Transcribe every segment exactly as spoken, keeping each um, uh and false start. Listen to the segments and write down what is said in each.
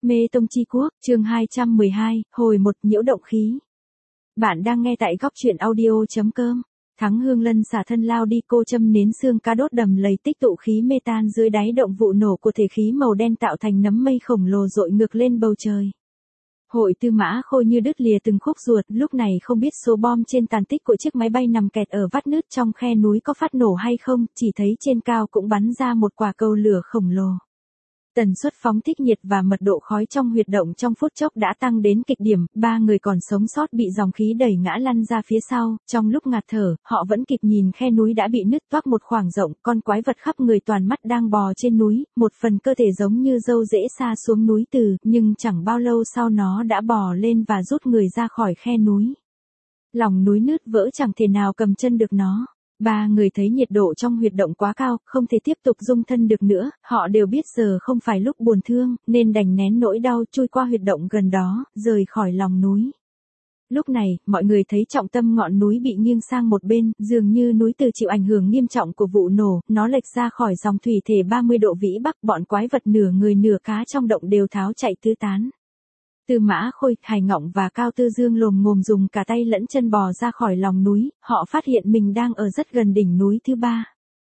Mê Tông Chi Quốc, chương hai trăm mười hai, hồi một nhiễu động khí. Bạn đang nghe tại góc truyện audio.com. Thắng Hương Lân xả thân lao đi, cô châm nến xương cá đốt đầm lầy tích tụ khí mê tan dưới đáy động, vụ nổ của thể khí màu đen tạo thành nấm mây khổng lồ dội ngược lên bầu trời. Hội Tư Mã Khôi như đứt lìa từng khúc ruột, lúc này không biết số bom trên tàn tích của chiếc máy bay nằm kẹt ở vắt nứt trong khe núi có phát nổ hay không, chỉ thấy trên cao cũng bắn ra một quả cầu lửa khổng lồ. Tần suất phóng thích nhiệt và mật độ khói trong huyệt động trong phút chốc đã tăng đến cực điểm, ba người còn sống sót bị dòng khí đẩy ngã lăn ra phía sau, trong lúc ngạt thở, họ vẫn kịp nhìn khe núi đã bị nứt toác một khoảng rộng, con quái vật khắp người toàn mắt đang bò trên núi, một phần cơ thể giống như dâu rễ sa xuống núi từ, nhưng chẳng bao lâu sau nó đã bò lên và rút người ra khỏi khe núi. Lòng núi nứt vỡ chẳng thể nào cầm chân được nó. Ba người thấy nhiệt độ trong huyệt động quá cao, không thể tiếp tục dung thân được nữa, họ đều biết giờ không phải lúc buồn thương, nên đành nén nỗi đau chui qua huyệt động gần đó, rời khỏi lòng núi. Lúc này, mọi người thấy trọng tâm ngọn núi bị nghiêng sang một bên, dường như núi từ chịu ảnh hưởng nghiêm trọng của vụ nổ, nó lệch ra khỏi dòng thủy thể ba mươi độ vĩ bắc, bọn quái vật nửa người nửa cá trong động đều tháo chạy tứ tán. Tư Mã Khôi, Hải Ngọng và Cao Tư Dương lồm ngồm dùng cả tay lẫn chân bò ra khỏi lòng núi, họ phát hiện mình đang ở rất gần đỉnh núi thứ ba.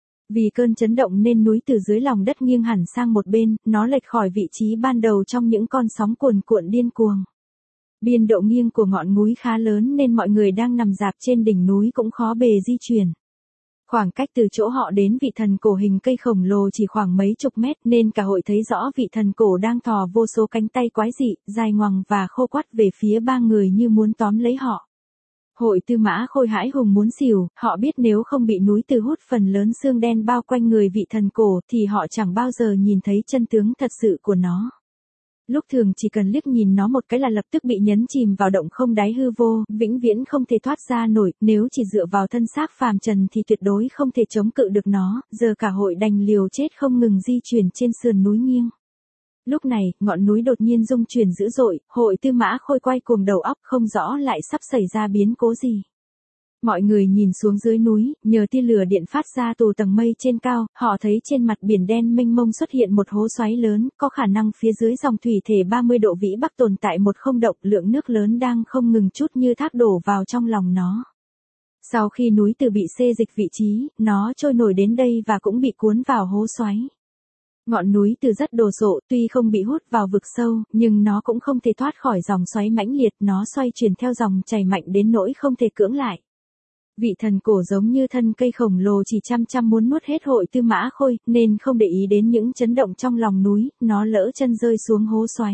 Vì cơn chấn động nên núi từ dưới lòng đất nghiêng hẳn sang một bên, nó lệch khỏi vị trí ban đầu trong những con sóng cuồn cuộn điên cuồng. Biên độ nghiêng của ngọn núi khá lớn nên mọi người đang nằm rạp trên đỉnh núi cũng khó bề di chuyển. Khoảng cách từ chỗ họ đến vị thần cổ hình cây khổng lồ chỉ khoảng mấy chục mét nên cả hội thấy rõ vị thần cổ đang thò vô số cánh tay quái dị, dài ngoằng và khô quắt về phía ba người như muốn tóm lấy họ. Hội Tư Mã Khôi hãi hùng muốn xỉu, họ biết nếu không bị núi từ hút phần lớn xương đen bao quanh người vị thần cổ thì họ chẳng bao giờ nhìn thấy chân tướng thật sự của nó. Lúc thường chỉ cần liếc nhìn nó một cái là lập tức bị nhấn chìm vào động không đáy hư vô, vĩnh viễn không thể thoát ra nổi, nếu chỉ dựa vào thân xác phàm trần thì tuyệt đối không thể chống cự được nó, giờ cả hội đành liều chết không ngừng di chuyển trên sườn núi nghiêng. Lúc này, ngọn núi đột nhiên rung chuyển dữ dội, Hội Tư Mã Khôi quay cuồng đầu óc không rõ lại sắp xảy ra biến cố gì. Mọi người nhìn xuống dưới núi, nhờ tia lửa điện phát ra từ tầng mây trên cao, họ thấy trên mặt biển đen mênh mông xuất hiện một hố xoáy lớn, có khả năng phía dưới dòng thủy thể ba mươi độ vĩ bắc tồn tại một không động, lượng nước lớn đang không ngừng chút như thác đổ vào trong lòng nó. Sau khi núi từ bị xê dịch vị trí, nó trôi nổi đến đây và cũng bị cuốn vào hố xoáy. Ngọn núi từ rất đồ sộ, tuy không bị hút vào vực sâu, nhưng nó cũng không thể thoát khỏi dòng xoáy mãnh liệt, nó xoay chuyển theo dòng chảy mạnh đến nỗi không thể cưỡng lại. Vị thần cổ giống như thân cây khổng lồ chỉ chăm chăm muốn nuốt hết Hội Tư Mã Khôi, nên không để ý đến những chấn động trong lòng núi, nó lỡ chân rơi xuống hố xoáy.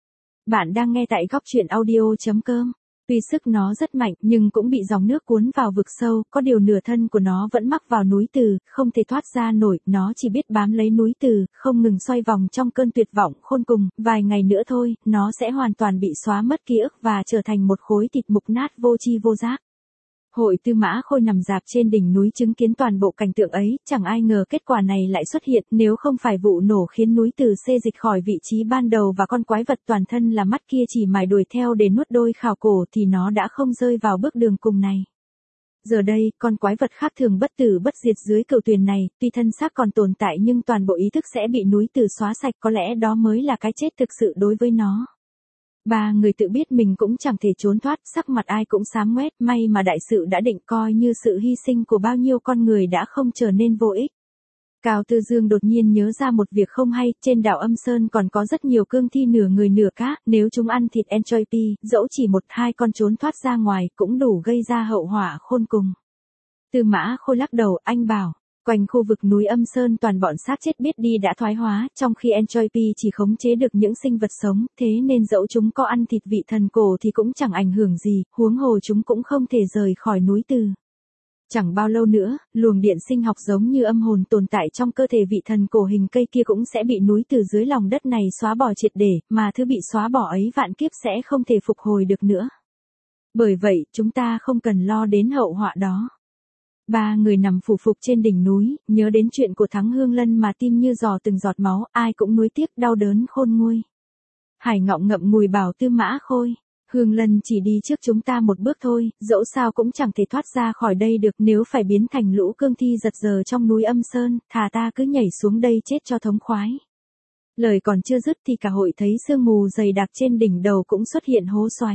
Bạn đang nghe tại góc truyện audio.com. Tuy sức nó rất mạnh nhưng cũng bị dòng nước cuốn vào vực sâu, có điều nửa thân của nó vẫn mắc vào núi từ, không thể thoát ra nổi, nó chỉ biết bám lấy núi từ, không ngừng xoay vòng trong cơn tuyệt vọng khôn cùng, vài ngày nữa thôi, nó sẽ hoàn toàn bị xóa mất ký ức và trở thành một khối thịt mục nát vô tri vô giác. Hội Tư Mã Khôi nằm rạp trên đỉnh núi chứng kiến toàn bộ cảnh tượng ấy, chẳng ai ngờ kết quả này lại xuất hiện, nếu không phải vụ nổ khiến núi từ xê dịch khỏi vị trí ban đầu và con quái vật toàn thân là mắt kia chỉ mải đuổi theo để nuốt đôi khảo cổ thì nó đã không rơi vào bước đường cùng này. Giờ đây, con quái vật khác thường bất tử bất diệt dưới cửu tuyền này, tuy thân xác còn tồn tại nhưng toàn bộ ý thức sẽ bị núi từ xóa sạch, có lẽ đó mới là cái chết thực sự đối với nó. Ba người tự biết mình cũng chẳng thể trốn thoát, sắc mặt ai cũng xám ngoét, may mà đại sự đã định, coi như sự hy sinh của bao nhiêu con người đã không trở nên vô ích. Cao Tư Dương đột nhiên nhớ ra một việc không hay, trên đảo Âm Sơn còn có rất nhiều cương thi nửa người nửa cá, nếu chúng ăn thịt anchovy, dẫu chỉ một hai con trốn thoát ra ngoài, cũng đủ gây ra hậu họa khôn cùng. Tư Mã Khôi lắc đầu, anh bảo. Quanh khu vực núi Âm Sơn toàn bọn xác chết biết đi đã thoái hóa, trong khi anchovy chỉ khống chế được những sinh vật sống, thế nên dẫu chúng có ăn thịt vị thần cổ thì cũng chẳng ảnh hưởng gì, huống hồ chúng cũng không thể rời khỏi núi từ. Chẳng bao lâu nữa, luồng điện sinh học giống như âm hồn tồn tại trong cơ thể vị thần cổ hình cây kia cũng sẽ bị núi từ dưới lòng đất này xóa bỏ triệt để, mà thứ bị xóa bỏ ấy vạn kiếp sẽ không thể phục hồi được nữa. Bởi vậy, chúng ta không cần lo đến hậu họa đó. Ba người nằm phủ phục trên đỉnh núi, nhớ đến chuyện của Thắng Hương Lân mà tim như giò từng giọt máu, ai cũng nuối tiếc đau đớn khôn nguôi. Hải Ngọng ngậm ngùi bảo Tư Mã Khôi, Hương Lân chỉ đi trước chúng ta một bước thôi, dẫu sao cũng chẳng thể thoát ra khỏi đây được, nếu phải biến thành lũ cương thi giật giờ trong núi Âm Sơn, thà ta cứ nhảy xuống đây chết cho thống khoái. Lời còn chưa dứt thì cả hội thấy sương mù dày đặc trên đỉnh đầu cũng xuất hiện hố xoáy.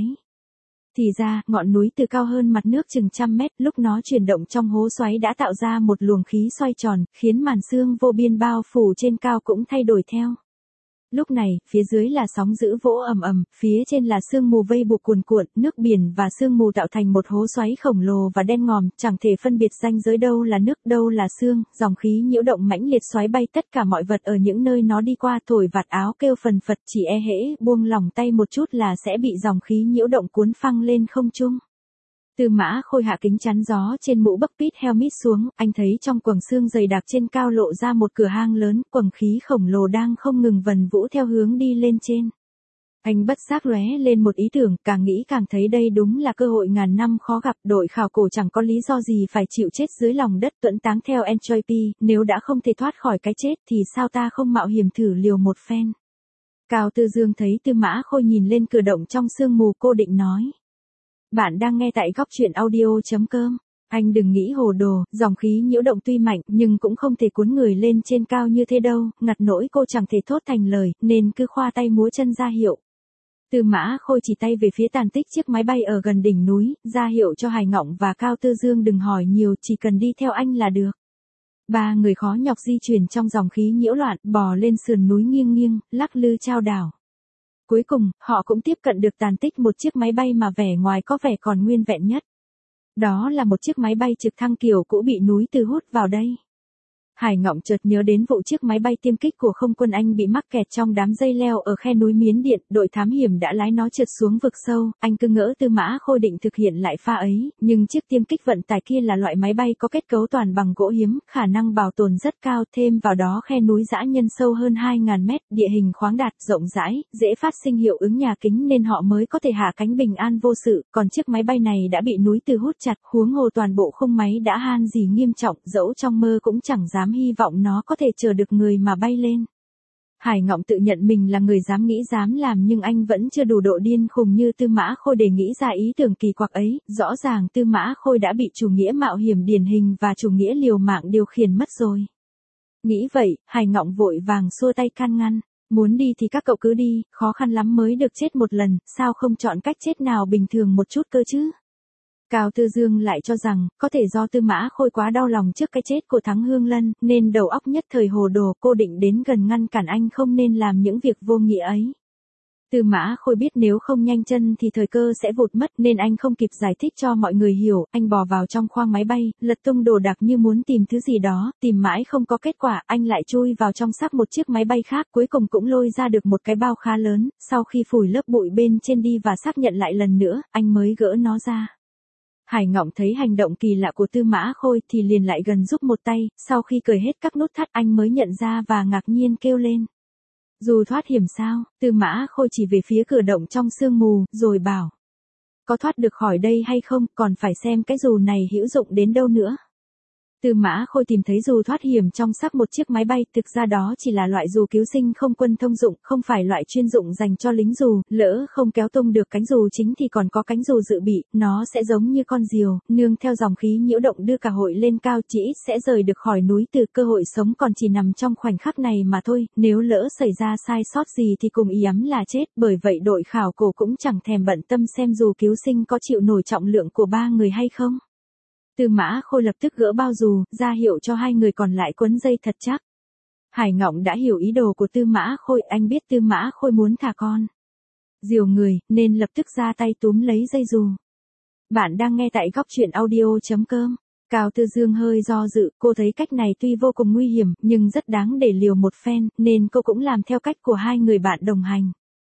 Thì ra, ngọn núi từ cao hơn mặt nước chừng trăm mét, lúc nó chuyển động trong hố xoáy đã tạo ra một luồng khí xoay tròn, khiến màn sương vô biên bao phủ trên cao cũng thay đổi theo. Lúc này, phía dưới là sóng dữ vỗ ầm ầm, phía trên là sương mù vây buộc cuồn cuộn, nước biển và sương mù tạo thành một hố xoáy khổng lồ và đen ngòm, chẳng thể phân biệt ranh giới đâu là nước, đâu là sương, dòng khí nhiễu động mãnh liệt xoáy bay tất cả mọi vật ở những nơi nó đi qua, thổi vạt áo kêu phần phật, chỉ e hễ buông lỏng tay một chút là sẽ bị dòng khí nhiễu động cuốn phăng lên không trung. Tư Mã Khôi hạ kính chắn gió trên mũ Bucket helmet xuống, anh thấy trong quầng sương dày đặc trên cao lộ ra một cửa hang lớn, quầng khí khổng lồ đang không ngừng vần vũ theo hướng đi lên trên. Anh bất giác lóe lên một ý tưởng, càng nghĩ càng thấy đây đúng là cơ hội ngàn năm khó gặp, đội khảo cổ chẳng có lý do gì phải chịu chết dưới lòng đất tuẫn táng theo Entropy, nếu đã không thể thoát khỏi cái chết thì sao ta không mạo hiểm thử liều một phen. Cao Tư Dương thấy Tư Mã Khôi nhìn lên cửa động trong sương mù, cô định nói. Bạn đang nghe tại góc truyện audio.com. Anh đừng nghĩ hồ đồ, dòng khí nhiễu động tuy mạnh nhưng cũng không thể cuốn người lên trên cao như thế đâu, ngặt nỗi cô chẳng thể thốt thành lời, nên cứ khoa tay múa chân ra hiệu. Tư Mã Khôi chỉ tay về phía tàn tích chiếc máy bay ở gần đỉnh núi, ra hiệu cho Hải Ngọng và Cao Tư Dương đừng hỏi nhiều, chỉ cần đi theo anh là được. Ba người khó nhọc di chuyển trong dòng khí nhiễu loạn, bò lên sườn núi nghiêng nghiêng, lắc lư chao đảo. Cuối cùng, họ cũng tiếp cận được tàn tích một chiếc máy bay mà vẻ ngoài có vẻ còn nguyên vẹn nhất. Đó là một chiếc máy bay trực thăng kiểu cũ bị núi từ hút vào đây. Hải Ngọng chợt nhớ đến vụ chiếc máy bay tiêm kích của không quân Anh bị mắc kẹt trong đám dây leo ở khe núi Miến Điện, đội thám hiểm đã lái nó trượt xuống vực sâu, anh cứ ngỡ Tư Mã Khôi định thực hiện lại pha ấy, nhưng chiếc tiêm kích vận tải kia là loại máy bay có kết cấu toàn bằng gỗ hiếm, khả năng bảo tồn rất cao, thêm vào đó khe núi dã nhân sâu hơn hai nghìn mét, địa hình khoáng đạt, rộng rãi, dễ phát sinh hiệu ứng nhà kính nên họ mới có thể hạ cánh bình an vô sự, còn chiếc máy bay này đã bị núi từ hút chặt, huống hồ toàn bộ khung máy đã han gì nghiêm trọng, dẫu trong mơ cũng chẳng dám hy vọng nó có thể chờ được người mà bay lên. Hải Ngọng tự nhận mình là người dám nghĩ dám làm nhưng anh vẫn chưa đủ độ điên khùng như Tư Mã Khôi để nghĩ ra ý tưởng kỳ quặc ấy, rõ ràng Tư Mã Khôi đã bị chủ nghĩa mạo hiểm điển hình và chủ nghĩa liều mạng điều khiển mất rồi. Nghĩ vậy, Hải Ngọng vội vàng xua tay can ngăn, muốn đi thì các cậu cứ đi, khó khăn lắm mới được chết một lần, sao không chọn cách chết nào bình thường một chút cơ chứ? Cao Tư Dương lại cho rằng, có thể do Tư Mã Khôi quá đau lòng trước cái chết của Thắng Hương Lân, nên đầu óc nhất thời hồ đồ, cô định đến gần ngăn cản anh không nên làm những việc vô nghĩa ấy. Tư Mã Khôi biết nếu không nhanh chân thì thời cơ sẽ vụt mất nên anh không kịp giải thích cho mọi người hiểu, anh bò vào trong khoang máy bay, lật tung đồ đạc như muốn tìm thứ gì đó, tìm mãi không có kết quả, anh lại chui vào trong xác một chiếc máy bay khác, cuối cùng cũng lôi ra được một cái bao khá lớn, sau khi phủi lớp bụi bên trên đi và xác nhận lại lần nữa, anh mới gỡ nó ra. Hải Ngọng thấy hành động kỳ lạ của Tư Mã Khôi thì liền lại gần giúp một tay, sau khi cởi hết các nút thắt anh mới nhận ra và ngạc nhiên kêu lên. Dù thoát hiểm sao, Tư Mã Khôi chỉ về phía cửa động trong sương mù, rồi bảo. Có thoát được khỏi đây hay không, còn phải xem cái dù này hữu dụng đến đâu nữa. Tư Mã Khôi tìm thấy dù thoát hiểm trong xác một chiếc máy bay, thực ra đó chỉ là loại dù cứu sinh không quân thông dụng, không phải loại chuyên dụng dành cho lính dù, lỡ không kéo tung được cánh dù chính thì còn có cánh dù dự bị, nó sẽ giống như con diều, nương theo dòng khí nhiễu động đưa cả hội lên cao, chỉ ít sẽ rời được khỏi núi, từ cơ hội sống còn chỉ nằm trong khoảnh khắc này mà thôi, nếu lỡ xảy ra sai sót gì thì cùng ý ấm là chết, bởi vậy đội khảo cổ cũng chẳng thèm bận tâm xem dù cứu sinh có chịu nổi trọng lượng của ba người hay không. Tư Mã Khôi lập tức gỡ bao dù, ra hiệu cho hai người còn lại quấn dây thật chắc. Hải Ngọng đã hiểu ý đồ của Tư Mã Khôi, anh biết Tư Mã Khôi muốn thả con diều người, nên lập tức ra tay túm lấy dây dù. Bạn đang nghe tại góc truyện audio.com. Cao Tư Dương hơi do dự, cô thấy cách này tuy vô cùng nguy hiểm, nhưng rất đáng để liều một phen, nên cô cũng làm theo cách của hai người bạn đồng hành.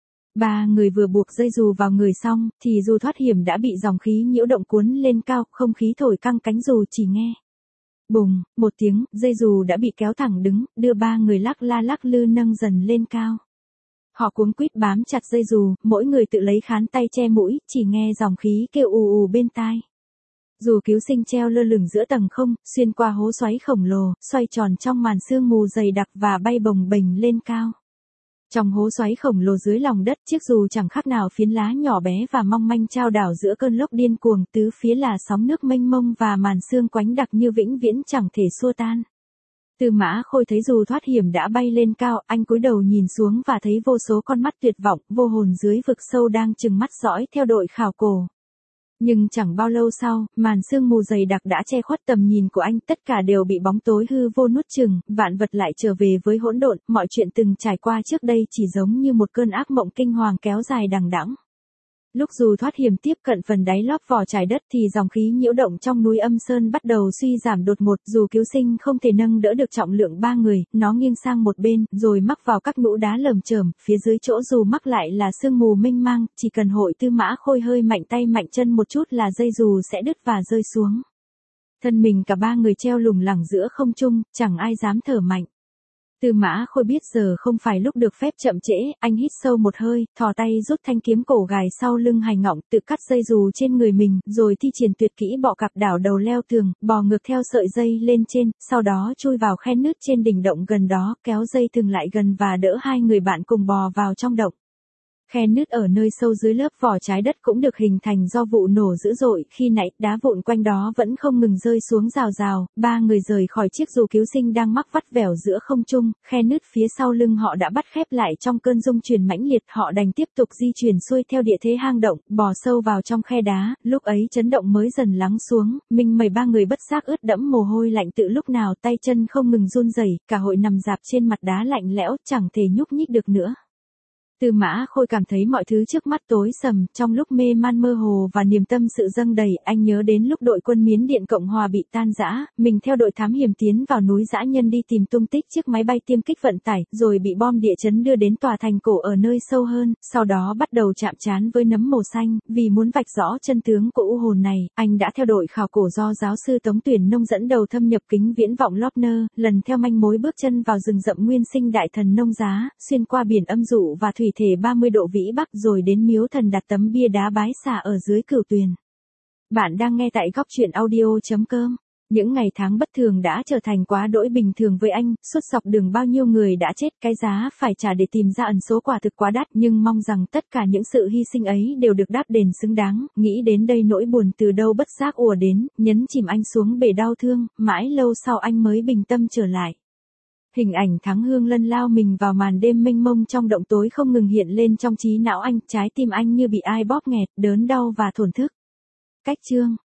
Ba người vừa buộc dây dù vào người xong, thì dù thoát hiểm đã bị dòng khí nhiễu động cuốn lên cao, không khí thổi căng cánh dù chỉ nghe. Bùng, một tiếng, dây dù đã bị kéo thẳng đứng, đưa ba người lắc la lắc lư nâng dần lên cao. Họ cuống quýt bám chặt dây dù, mỗi người tự lấy khán tay che mũi, chỉ nghe dòng khí kêu ù ù bên tai. Dù cứu sinh treo lơ lửng giữa tầng không, xuyên qua hố xoáy khổng lồ, xoay tròn trong màn sương mù dày đặc và bay bồng bềnh lên cao. Trong hố xoáy khổng lồ dưới lòng đất, chiếc dù chẳng khác nào phiến lá nhỏ bé và mong manh chao đảo giữa cơn lốc điên cuồng, tứ phía là sóng nước mênh mông và màn sương quánh đặc như vĩnh viễn chẳng thể xua tan. Tư Mã Khôi thấy dù thoát hiểm đã bay lên cao, anh cúi đầu nhìn xuống và thấy vô số con mắt tuyệt vọng, vô hồn dưới vực sâu đang trừng mắt dõi theo đội khảo cổ. Nhưng chẳng bao lâu sau, màn sương mù dày đặc đã che khuất tầm nhìn của anh, tất cả đều bị bóng tối hư vô nuốt chửng, vạn vật lại trở về với hỗn độn, mọi chuyện từng trải qua trước đây chỉ giống như một cơn ác mộng kinh hoàng kéo dài đằng đẵng. Lúc dù thoát hiểm tiếp cận phần đáy lóp vỏ trái đất thì dòng khí nhiễu động trong núi Âm Sơn bắt đầu suy giảm đột ngột, dù cứu sinh không thể nâng đỡ được trọng lượng ba người, nó nghiêng sang một bên, rồi mắc vào các nhũ đá lởm chởm, phía dưới chỗ dù mắc lại là sương mù mênh mang, chỉ cần Hội Tư Mã Khôi hơi mạnh tay mạnh chân một chút là dây dù sẽ đứt và rơi xuống. Thân mình cả ba người treo lủng lẳng giữa không trung, chẳng ai dám thở mạnh. Tư Mã Khôi biết giờ không phải lúc được phép chậm trễ, anh hít sâu một hơi, thò tay rút thanh kiếm cổ gài sau lưng Hải Ngọng, tự cắt dây dù trên người mình, rồi thi triển tuyệt kỹ bọ cạp đảo đầu leo tường, bò ngược theo sợi dây lên trên, sau đó chui vào khe nứt trên đỉnh động gần đó, kéo dây thừng lại gần và đỡ hai người bạn cùng bò vào trong động. Khe nứt ở nơi sâu dưới lớp vỏ trái đất cũng được hình thành do vụ nổ dữ dội, khi nãy đá vụn quanh đó vẫn không ngừng rơi xuống rào rào, ba người rời khỏi chiếc dù cứu sinh đang mắc vắt vẻo giữa không trung, khe nứt phía sau lưng họ đã bắt khép lại trong cơn rung chuyển mãnh liệt, họ đành tiếp tục di chuyển xuôi theo địa thế hang động, bò sâu vào trong khe đá, lúc ấy chấn động mới dần lắng xuống, mình mẩy ba người bất giác ướt đẫm mồ hôi lạnh tự lúc nào tay chân không ngừng run rẩy, cả hội nằm rạp trên mặt đá lạnh lẽo, chẳng thể nhúc nhích được nữa. Tư Mã Khôi cảm thấy mọi thứ trước mắt tối sầm, trong lúc mê man mơ hồ và niềm tâm sự dâng đầy, anh nhớ đến lúc đội quân Miến Điện Cộng Hòa bị tan rã, mình theo đội thám hiểm tiến vào núi dã nhân đi tìm tung tích chiếc máy bay tiêm kích vận tải, rồi bị bom địa chấn đưa đến tòa thành cổ ở nơi sâu hơn, sau đó bắt đầu chạm trán với nấm màu xanh, vì muốn vạch rõ chân tướng của u hồn này, anh đã theo đội khảo cổ do giáo sư Tống Tuyển Nông dẫn đầu thâm nhập kính viễn vọng Lopner, lần theo manh mối bước chân vào rừng rậm nguyên sinh đại thần nông giá, xuyên qua biển âm dụ và thủy thể ba mươi độ vĩ bắc rồi đến miếu thần đặt tấm bia đá bái xả ở dưới cửu tuyền. Bạn đang nghe tại góc truyện audio chấm com. Những ngày tháng bất thường đã trở thành quá đỗi bình thường với anh, suốt dọc đường bao nhiêu người đã chết, cái giá phải trả để tìm ra ẩn số quả thực quá đắt, nhưng mong rằng tất cả những sự hy sinh ấy đều được đáp đền xứng đáng, nghĩ đến đây nỗi buồn từ đâu bất giác ùa đến, nhấn chìm anh xuống bể đau thương, mãi lâu sau anh mới bình tâm trở lại. Hình ảnh Thắng Hương Lân lao mình vào màn đêm mênh mông trong động tối không ngừng hiện lên trong trí não anh, trái tim anh như bị ai bóp nghẹt, đớn đau và thổn thức. Cách chương